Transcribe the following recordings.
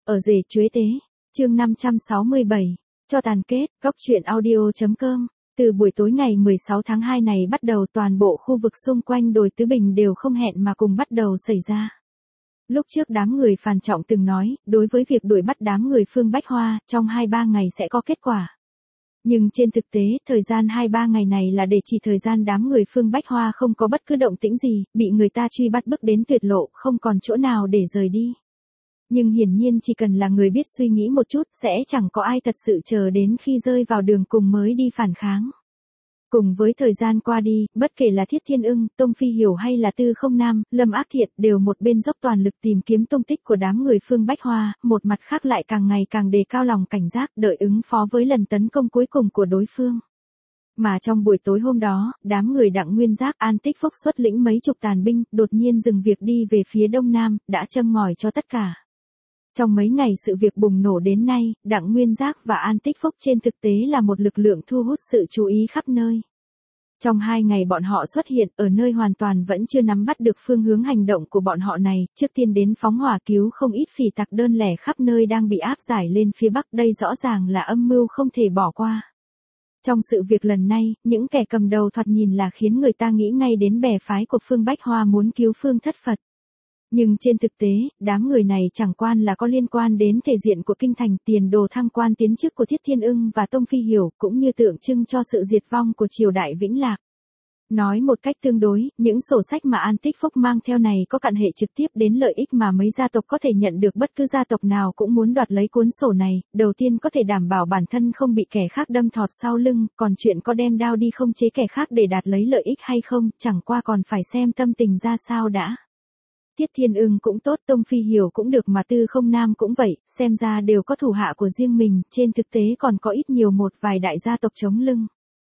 Ở rể chuế tế, chương 567, cho tàn kết, góc truyện audio.com. Từ buổi tối ngày 16 tháng 2 này bắt đầu toàn bộ khu vực xung quanh đồi Tứ Bình đều không hẹn mà cùng bắt đầu xảy ra. Lúc trước đám người Phàn Trọng từng nói, đối với việc đuổi bắt đám người Phương Bách Hoa, trong 2-3 ngày sẽ có kết quả. Nhưng trên thực tế, thời gian 2-3 ngày này là để chỉ thời gian đám người Phương Bách Hoa không có bất cứ động tĩnh gì, bị người ta truy bắt bước đến tuyệt lộ, không còn chỗ nào để rời đi. Nhưng hiển nhiên chỉ cần là người biết suy nghĩ một chút, sẽ chẳng có ai thật sự chờ đến khi rơi vào đường cùng mới đi phản kháng. Cùng với thời gian qua đi, bất kể là Thiết Thiên Ưng, Tông Phi Hiểu hay là Tư Không Nam, Lâm Ác Thiện đều một bên dốc toàn lực tìm kiếm tung tích của đám người Phương Bách Hoa, một mặt khác lại càng ngày càng đề cao lòng cảnh giác đợi ứng phó với lần tấn công cuối cùng của đối phương. Mà trong buổi tối hôm đó, đám người Đặng Nguyên Giác, An Tích Phúc xuất lĩnh mấy chục tàn binh, đột nhiên dừng việc đi về phía đông nam, đã châm ngòi cho tất cả. Trong mấy ngày sự việc bùng nổ đến nay, Đặng Nguyên Giác và An Tích Phúc trên thực tế là một lực lượng thu hút sự chú ý khắp nơi. Trong 2 ngày bọn họ xuất hiện ở nơi hoàn toàn vẫn chưa nắm bắt được phương hướng hành động của bọn họ này, trước tiên đến phóng hỏa cứu không ít phỉ tặc đơn lẻ khắp nơi đang bị áp giải lên phía bắc, đây rõ ràng là âm mưu không thể bỏ qua. Trong sự việc lần này, những kẻ cầm đầu thoạt nhìn là khiến người ta nghĩ ngay đến bè phái của Phương Bách Hoa muốn cứu Phương Thất Phật. Nhưng trên thực tế, đám người này chẳng quan là có liên quan đến thể diện của kinh thành, tiền đồ thăng quan tiến chức của Thiết Thiên Ưng và Tông Phi Hiểu, cũng như tượng trưng cho sự diệt vong của triều đại Vĩnh Lạc. Nói một cách tương đối, những sổ sách mà An Tích Phúc mang theo này có cận hệ trực tiếp đến lợi ích mà mấy gia tộc có thể nhận được, bất cứ gia tộc nào cũng muốn đoạt lấy cuốn sổ này, đầu tiên có thể đảm bảo bản thân không bị kẻ khác đâm thọt sau lưng, còn chuyện có đem đao đi không chế kẻ khác để đạt lấy lợi ích hay không, chẳng qua còn phải xem tâm tình ra sao đã. Thiết Thiên Ưng cũng tốt, Tông Phi Hiểu cũng được mà Tư Không Nam cũng vậy, xem ra đều có thủ hạ của riêng mình, trên thực tế còn có ít nhiều một vài đại gia tộc chống lưng.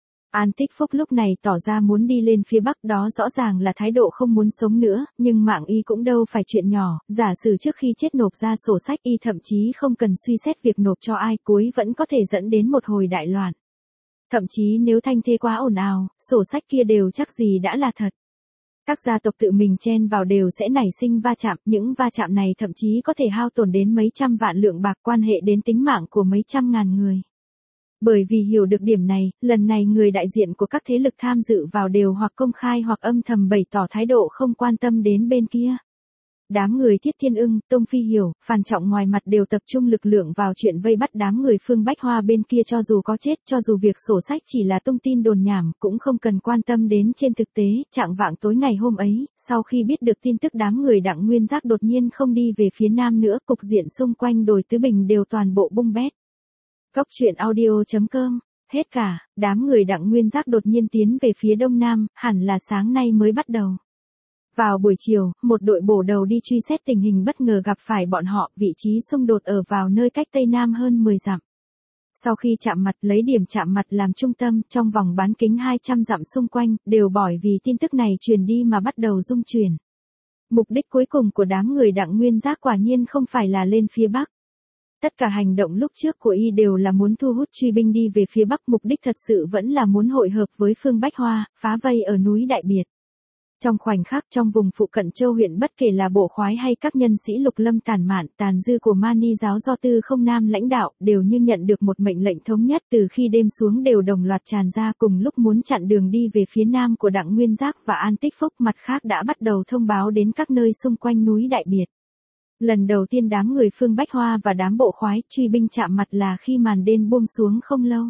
An Tích Phúc lúc này tỏ ra muốn đi lên phía bắc, đó rõ ràng là thái độ không muốn sống nữa, nhưng mạng y cũng đâu phải chuyện nhỏ, giả sử trước khi chết nộp ra sổ sách y thậm chí không cần suy xét việc nộp cho ai, cuối vẫn có thể dẫn đến một hồi đại loạn. Thậm chí nếu thanh thế quá ồn ào, sổ sách kia đều chắc gì đã là thật. Các gia tộc tự mình chen vào đều sẽ nảy sinh va chạm, những va chạm này thậm chí có thể hao tổn đến mấy trăm vạn lượng bạc, quan hệ đến tính mạng của mấy trăm ngàn người. Bởi vì hiểu được điểm này, lần này người đại diện của các thế lực tham dự vào đều hoặc công khai hoặc âm thầm bày tỏ thái độ không quan tâm đến bên kia. Đám người Thiết Thiên Ưng, Tông Phi Hiểu, Phàn Trọng ngoài mặt đều tập trung lực lượng vào chuyện vây bắt đám người Phương Bách Hoa bên kia, cho dù có chết, cho dù việc sổ sách chỉ là tung tin đồn nhảm, cũng không cần quan tâm đến trên thực tế. Chạng vạng tối ngày hôm ấy, sau khi biết được tin tức đám người Đặng Nguyên Giác đột nhiên không đi về phía nam nữa, cục diện xung quanh đồi Tứ Bình đều toàn bộ bung bét. Góc truyện audio.com. Hết cả, đám người Đặng Nguyên Giác đột nhiên tiến về phía đông nam, hẳn là sáng nay mới bắt đầu. Vào buổi chiều, một đội bổ đầu đi truy xét tình hình bất ngờ gặp phải bọn họ, vị trí xung đột ở vào nơi cách tây nam hơn 10 dặm. Sau khi chạm mặt, lấy điểm chạm mặt làm trung tâm, trong vòng bán kính 200 dặm xung quanh, đều bởi vì tin tức này truyền đi mà bắt đầu rung chuyển. Mục đích cuối cùng của đám người Đặng Nguyên Giác quả nhiên không phải là lên phía bắc. Tất cả hành động lúc trước của y đều là muốn thu hút truy binh đi về phía bắc, mục đích thật sự vẫn là muốn hội hợp với Phương Bách Hoa, phá vây ở núi Đại Biệt. Trong khoảnh khắc, trong vùng phụ cận Châu huyện, bất kể là bộ khoái hay các nhân sĩ Lục Lâm tản mạn, tàn dư của Mani giáo do Tư Không Nam lãnh đạo, đều như nhận được một mệnh lệnh thống nhất, từ khi đêm xuống đều đồng loạt tràn ra, cùng lúc muốn chặn đường đi về phía nam của Đặng Nguyên Giác và An Tích Phúc, mặt khác đã bắt đầu thông báo đến các nơi xung quanh núi Đại Biệt. Lần đầu tiên đám người Phương Bách Hoa và đám bộ khoái truy binh chạm mặt là khi màn đêm buông xuống không lâu.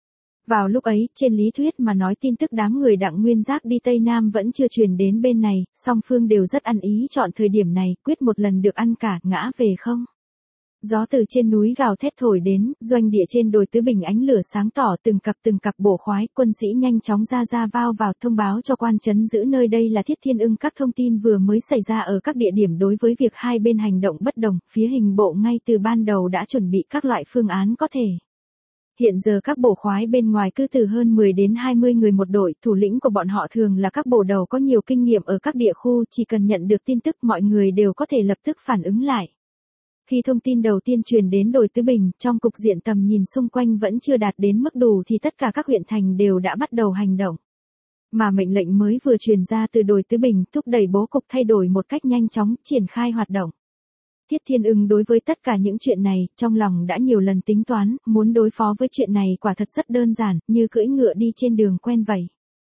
Vào lúc ấy, trên lý thuyết mà nói, tin tức đám người Đặng Nguyên Giác đi Tây Nam vẫn chưa truyền đến bên này, song phương đều rất ăn ý chọn thời điểm này, quyết một lần được ăn cả, ngã về không. Gió từ trên núi gào thét thổi đến, doanh địa trên đồi Tứ Bình ánh lửa sáng tỏ, từng cặp bổ khoái, quân sĩ nhanh chóng ra vào thông báo cho quan trấn giữ nơi đây là Thiết Thiên Ưng các thông tin vừa mới xảy ra ở các địa điểm. Đối với việc hai bên hành động bất đồng, phía hình bộ ngay từ ban đầu đã chuẩn bị các loại phương án có thể. Hiện giờ các bổ khoái bên ngoài cứ từ hơn 10 đến 20 người một đội, thủ lĩnh của bọn họ thường là các bổ đầu có nhiều kinh nghiệm ở các địa khu, chỉ cần nhận được tin tức mọi người đều có thể lập tức phản ứng lại. Khi thông tin đầu tiên truyền đến đồi Tứ Bình, trong cục diện tầm nhìn xung quanh vẫn chưa đạt đến mức đủ thì tất cả các huyện thành đều đã bắt đầu hành động. Mà mệnh lệnh mới vừa truyền ra từ đồi Tứ Bình thúc đẩy bố cục thay đổi một cách nhanh chóng, triển khai hoạt động. Tiết Thiên Ưng đối với tất cả những chuyện này, trong lòng đã nhiều lần tính toán, muốn đối phó với chuyện này quả thật rất đơn giản, như cưỡi ngựa đi trên đường quen vậy.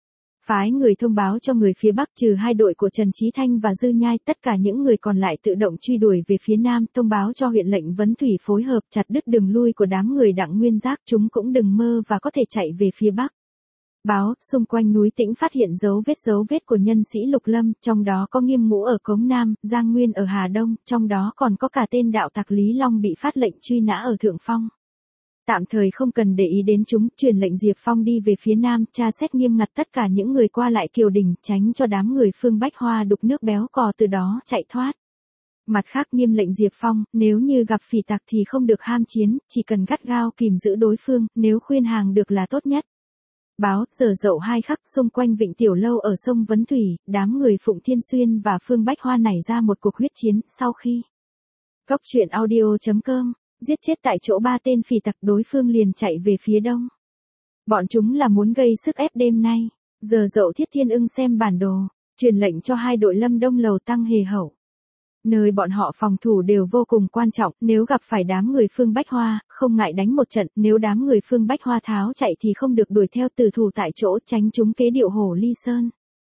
Phái người thông báo cho người phía Bắc trừ hai đội của Trần Chí Thanh và Dư Nhai, tất cả những người còn lại tự động truy đuổi về phía Nam, thông báo cho huyện lệnh Vấn Thủy phối hợp chặt đứt đường lui của đám người Đặng Nguyên Giác, chúng cũng đừng mơ và có thể chạy về phía Bắc. Báo, xung quanh núi Tĩnh phát hiện dấu vết của nhân sĩ Lục Lâm, trong đó có Nghiêm Ngũ ở Cống Nam, Giang Nguyên ở Hà Đông, trong đó còn có cả tên đạo tặc Lý Long bị phát lệnh truy nã ở Thượng Phong. Tạm thời không cần để ý đến chúng, truyền lệnh Diệp Phong đi về phía Nam, tra xét nghiêm ngặt tất cả những người qua lại Kiều Đình, tránh cho đám người Phương Bách Hoa đục nước béo cò từ đó chạy thoát. Mặt khác nghiêm lệnh Diệp Phong, nếu như gặp phỉ tặc thì không được ham chiến, chỉ cần gắt gao kìm giữ đối phương, nếu khuyên hàng được là tốt nhất. Báo, giờ dậu 2 khắc, xung quanh Vịnh Tiểu Lâu ở sông Vấn Thủy, đám người Phụng Thiên Xuyên và Phương Bách Hoa nảy ra một cuộc huyết chiến, sau khi Cốc truyện audio.com giết chết tại chỗ 3 tên phỉ tặc, đối phương liền chạy về phía đông. Bọn chúng là muốn gây sức ép đêm nay. Giờ dậu Thiết Thiên Ưng xem bản đồ, truyền lệnh cho 2 đội Lâm Đông Lầu Tăng Hề Hậu. Nơi bọn họ phòng thủ đều vô cùng quan trọng, nếu gặp phải đám người Phương Bách Hoa, không ngại đánh một trận, nếu đám người Phương Bách Hoa tháo chạy thì không được đuổi theo, tử thủ tại chỗ, tránh chúng kế điệu Hổ Ly Sơn.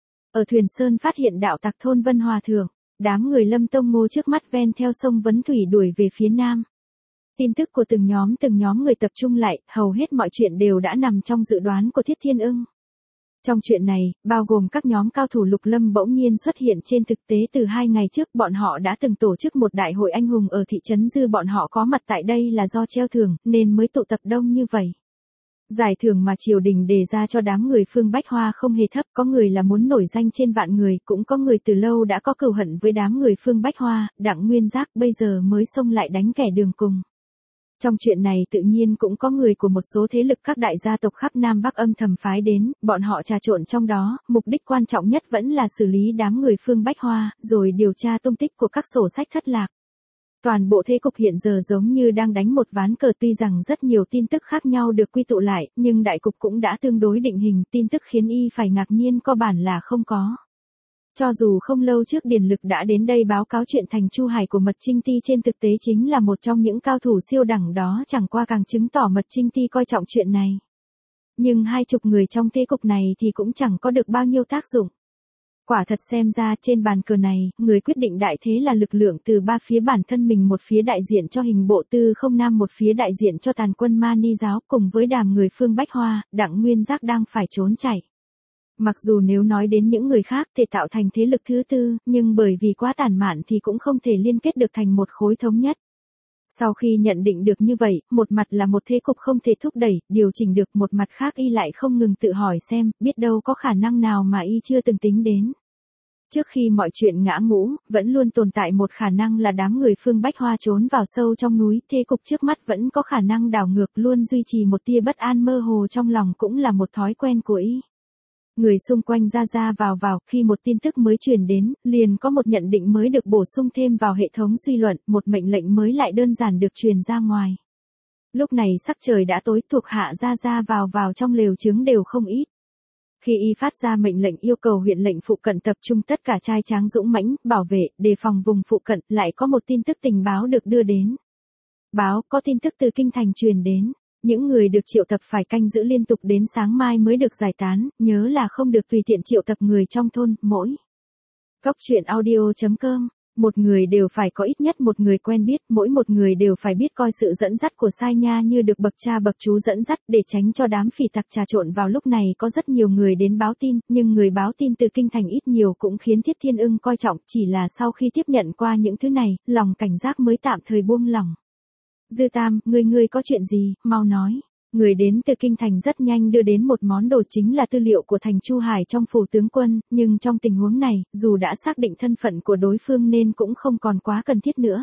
Ở Thuyền Sơn phát hiện đạo tặc thôn Vân Hòa Thượng, đám người Lâm Tông Ngô trước mắt ven theo sông Vấn Thủy đuổi về phía Nam. Tin tức của từng nhóm người tập trung lại, hầu hết mọi chuyện đều đã nằm trong dự đoán của Thiết Thiên Ưng. Trong chuyện này, bao gồm các nhóm cao thủ Lục Lâm bỗng nhiên xuất hiện trên thực tế từ 2 ngày trước, bọn họ đã từng tổ chức một đại hội anh hùng ở thị trấn Dư, bọn họ có mặt tại đây là do treo thưởng, nên mới tụ tập đông như vậy. Giải thưởng mà triều đình đề ra cho đám người Phương Bách Hoa không hề thấp, có người là muốn nổi danh trên vạn người, cũng có người từ lâu đã có cừu hận với đám người Phương Bách Hoa, Đặng Nguyên Giác bây giờ mới xông lại đánh kẻ đường cùng. Trong chuyện này tự nhiên cũng có người của một số thế lực các đại gia tộc khắp Nam Bắc âm thầm phái đến, bọn họ trà trộn trong đó, mục đích quan trọng nhất vẫn là xử lý đám người Phương Bách Hoa, rồi điều tra tung tích của các sổ sách thất lạc. Toàn bộ thế cục hiện giờ giống như đang đánh một ván cờ, tuy rằng rất nhiều tin tức khác nhau được quy tụ lại, nhưng đại cục cũng đã tương đối định hình, tin tức khiến y phải ngạc nhiên cơ bản là không có. Cho dù không lâu trước Điền Lực đã đến đây báo cáo chuyện thành Chu Hải của Mật Trinh Ti, trên thực tế chính là một trong những cao thủ siêu đẳng đó, chẳng qua càng chứng tỏ Mật Trinh Ti coi trọng chuyện này. Nhưng 20 người trong thế cục này thì cũng chẳng có được bao nhiêu tác dụng. Quả thật xem ra trên bàn cờ này, người quyết định đại thế là lực lượng từ 3 phía, bản thân mình một phía đại diện cho hình bộ Tư Không Nam, một phía đại diện cho tàn quân Mani Giáo, cùng với đám người Phương Bách Hoa, Đặng Nguyên Giác đang phải trốn chạy. Mặc dù nếu nói đến những người khác thể tạo thành thế lực thứ tư, nhưng bởi vì quá tản mạn thì cũng không thể liên kết được thành một khối thống nhất. Sau khi nhận định được như vậy, một mặt là một thế cục không thể thúc đẩy, điều chỉnh được, một mặt khác y lại không ngừng tự hỏi xem, biết đâu có khả năng nào mà y chưa từng tính đến. Trước khi mọi chuyện ngã ngũ, vẫn luôn tồn tại một khả năng là đám người Phương Bách Hoa trốn vào sâu trong núi, thế cục trước mắt vẫn có khả năng đảo ngược, luôn duy trì một tia bất an mơ hồ trong lòng cũng là một thói quen của y. Người xung quanh ra vào, khi một tin tức mới truyền đến, liền có một nhận định mới được bổ sung thêm vào hệ thống suy luận, một mệnh lệnh mới lại đơn giản được truyền ra ngoài. Lúc này sắc trời đã tối, thuộc hạ ra vào trong lều trứng đều không ít. Khi y phát ra mệnh lệnh yêu cầu huyện lệnh phụ cận tập trung tất cả trai tráng dũng mãnh, bảo vệ, đề phòng vùng phụ cận, lại có một tin tức tình báo được đưa đến. Báo, có tin tức từ kinh thành truyền đến. Những người được triệu tập phải canh giữ liên tục đến sáng mai mới được giải tán, nhớ là không được tùy tiện triệu tập người trong thôn, mỗi. Cốc truyện audio.com, một người đều phải có ít nhất một người quen biết, mỗi một người đều phải biết coi sự dẫn dắt của sai nha như được bậc cha bậc chú dẫn dắt, để tránh cho đám phỉ tặc trà trộn vào. Lúc này có rất nhiều người đến báo tin, nhưng người báo tin từ kinh thành ít nhiều cũng khiến Thiết Thiên Ưng coi trọng, chỉ là sau khi tiếp nhận qua những thứ này, lòng cảnh giác mới tạm thời buông lỏng. Dư Tam, ngươi có chuyện gì, mau nói. Người đến từ kinh thành rất nhanh đưa đến một món đồ, chính là tư liệu của thành Chu Hải trong phủ tướng quân, nhưng trong tình huống này, dù đã xác định thân phận của đối phương nên cũng không còn quá cần thiết nữa.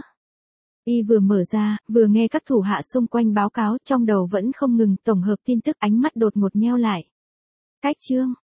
Y vừa mở ra, vừa nghe các thủ hạ xung quanh báo cáo, trong đầu vẫn không ngừng tổng hợp tin tức, ánh mắt đột ngột nheo lại. Cách chương,